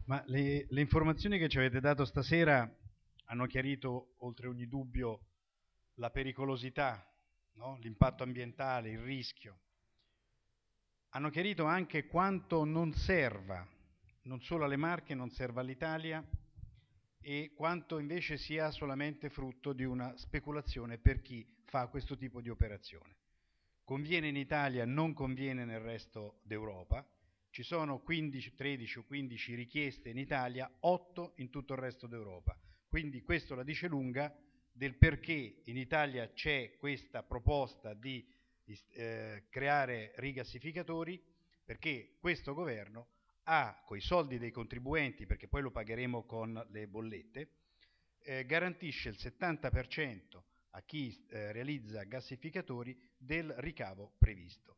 Ma le informazioni che ci avete dato stasera hanno chiarito oltre ogni dubbio la pericolosità, no? L'impatto ambientale, il rischio. Hanno chiarito anche quanto non serva, non solo alle Marche, non serva all'Italia, e quanto invece sia solamente frutto di una speculazione per chi fa questo tipo di operazione. Conviene in Italia, non conviene nel resto d'Europa. Ci sono 15, 13 o 15 richieste in Italia, 8 in tutto il resto d'Europa. Quindi questo la dice lunga del perché in Italia c'è questa proposta di creare rigassificatori, perché questo governo ha, coi soldi dei contribuenti, perché poi lo pagheremo con le bollette, garantisce il 70% a chi realizza gassificatori del ricavo previsto.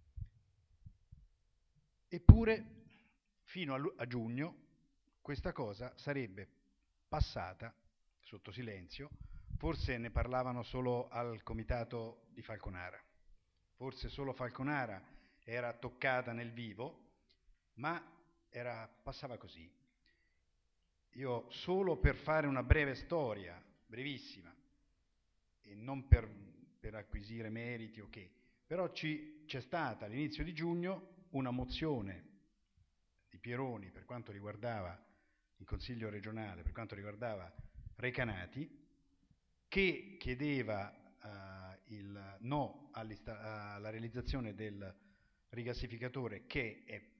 Eppure, fino a giugno, questa cosa sarebbe passata sotto silenzio. Forse ne parlavano solo al comitato di Falconara, forse solo Falconara era toccata nel vivo, ma passava così. Io, solo per fare una breve storia, brevissima, e non per acquisire meriti o che, però c'è stata all'inizio di giugno una mozione di Pieroni per quanto riguardava il Consiglio regionale, per quanto riguardava Recanati, che chiedeva il no alla realizzazione del rigassificatore che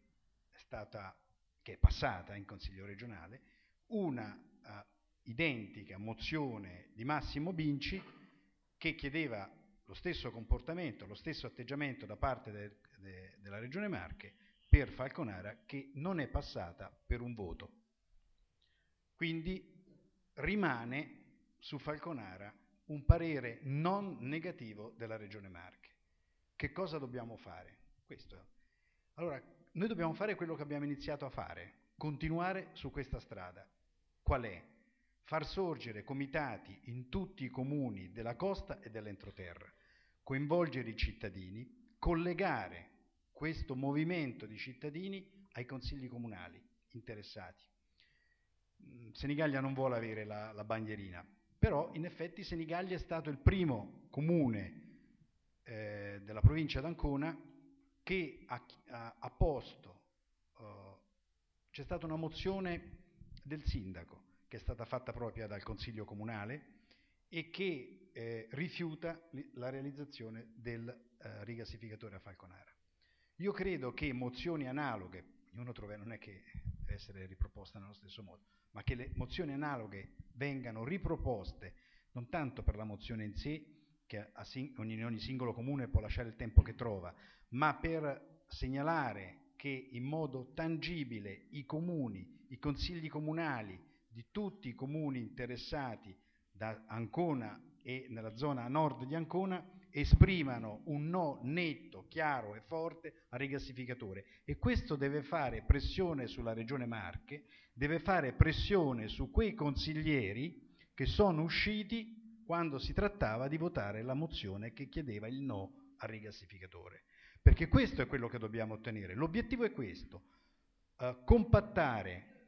è passata in Consiglio regionale, una identica mozione di Massimo Binci che chiedeva lo stesso comportamento, lo stesso atteggiamento da parte della Regione Marche per Falconara, che non è passata per un voto. Quindi rimane su Falconara un parere non negativo della Regione Marche. Che cosa dobbiamo fare? Questo. Allora, noi dobbiamo fare quello che abbiamo iniziato a fare, continuare su questa strada. Qual è? Far sorgere comitati in tutti i comuni della costa e dell'entroterra, coinvolgere i cittadini, collegare questo movimento di cittadini ai consigli comunali interessati. Senigallia non vuole avere la bandierina, però in effetti Senigallia è stato il primo comune della provincia d'Ancona che ha posto, c'è stata una mozione del sindaco che è stata fatta propria dal Consiglio Comunale e che rifiuta la realizzazione del rigassificatore a Falconara. Io credo che mozioni analoghe, non è che deve essere riproposta nello stesso modo, ma che le mozioni analoghe vengano riproposte non tanto per la mozione in sé, che ogni singolo comune può lasciare il tempo che trova, ma per segnalare che in modo tangibile i comuni, i consigli comunali di tutti i comuni interessati da Ancona e nella zona a nord di Ancona esprimano un no netto, chiaro e forte al rigassificatore, e questo deve fare pressione sulla Regione Marche, deve fare pressione su quei consiglieri che sono usciti quando si trattava di votare la mozione che chiedeva il no al rigassificatore, perché questo è quello che dobbiamo ottenere. L'obiettivo è questo, compattare.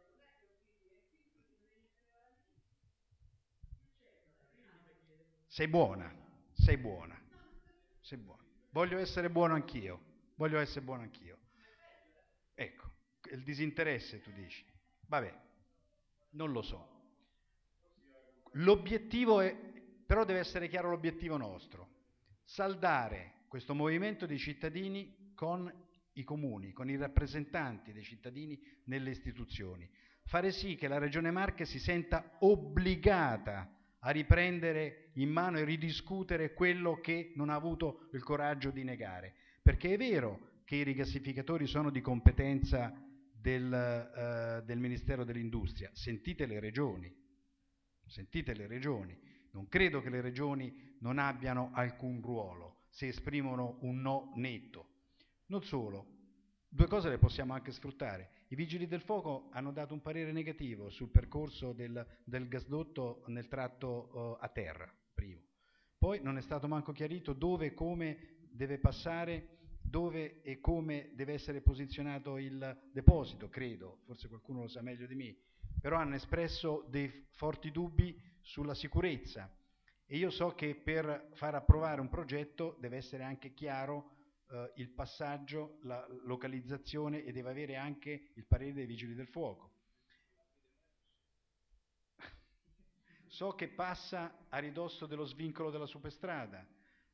Sei buona, sei buona, sei buona. Voglio essere buono anch'io, voglio essere buono anch'io. Ecco, il disinteresse tu dici. Vabbè, non lo so. L'obiettivo è, però deve essere chiaro l'obiettivo nostro, saldare questo movimento di cittadini con i comuni, con i rappresentanti dei cittadini nelle istituzioni, fare sì che la Regione Marche si senta obbligata a riprendere in mano e ridiscutere quello che non ha avuto il coraggio di negare, perché è vero che i rigassificatori sono di competenza del Ministero dell'Industria, sentite le regioni, non credo che le regioni non abbiano alcun ruolo se esprimono un no netto. Non solo, due cose le possiamo anche sfruttare. I Vigili del Fuoco hanno dato un parere negativo sul percorso del gasdotto nel tratto a terra, primo. Poi non è stato manco chiarito dove e come deve passare dove e come deve essere posizionato il deposito, credo, forse qualcuno lo sa meglio di me, però hanno espresso dei forti dubbi sulla sicurezza, e io so che per far approvare un progetto deve essere anche chiaro il passaggio, la localizzazione, e deve avere anche il parere dei vigili del fuoco. So che passa a ridosso dello svincolo della superstrada,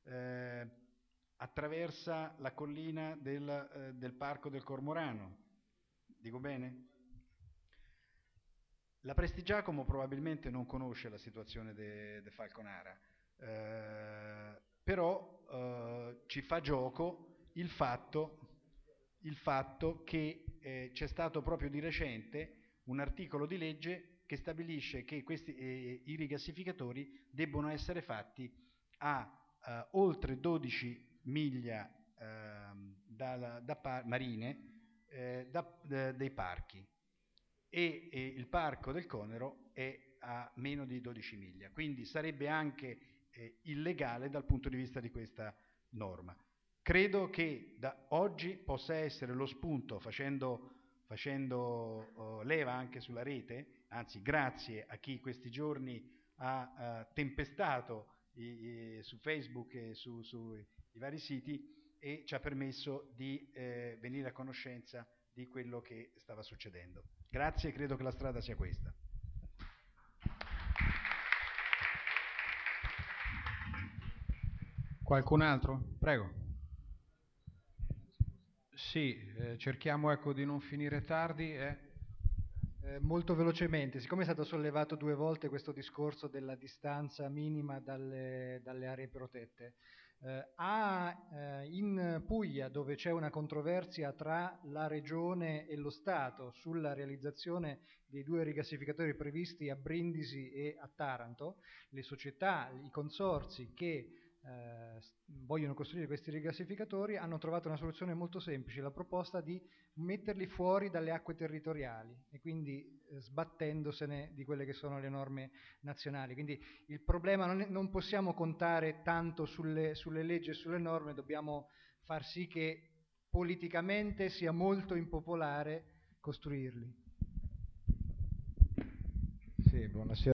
attraversa la collina del Parco del Cormorano. Dico bene? La Prestigiacomo probabilmente non conosce la situazione de Falconara, però ci fa gioco il fatto che c'è stato proprio di recente un articolo di legge che stabilisce che i rigassificatori debbono essere fatti a oltre 12 miglia marine dei parchi, e il parco del Conero è a meno di 12 miglia, quindi sarebbe anche illegale dal punto di vista di questa norma. Credo che da oggi possa essere lo spunto, facendo leva anche sulla rete, anzi grazie a chi questi giorni ha tempestato su Facebook e sui vari siti, e ci ha permesso di venire a conoscenza di quello che stava succedendo. Grazie, credo che la strada sia questa. Qualcun altro? Prego. Sì, cerchiamo di non finire tardi. Molto velocemente, siccome è stato sollevato 2 volte questo discorso della distanza minima dalle aree protette, in Puglia, dove c'è una controversia tra la Regione e lo Stato sulla realizzazione dei 2 rigassificatori previsti a Brindisi e a Taranto, le società, i consorzi che vogliono costruire questi rigassificatori hanno trovato una soluzione molto semplice, la proposta di metterli fuori dalle acque territoriali e quindi sbattendosene di quelle che sono le norme nazionali. Quindi il problema non possiamo contare tanto sulle leggi e sulle norme, dobbiamo far sì che politicamente sia molto impopolare costruirli. Sì, buonasera.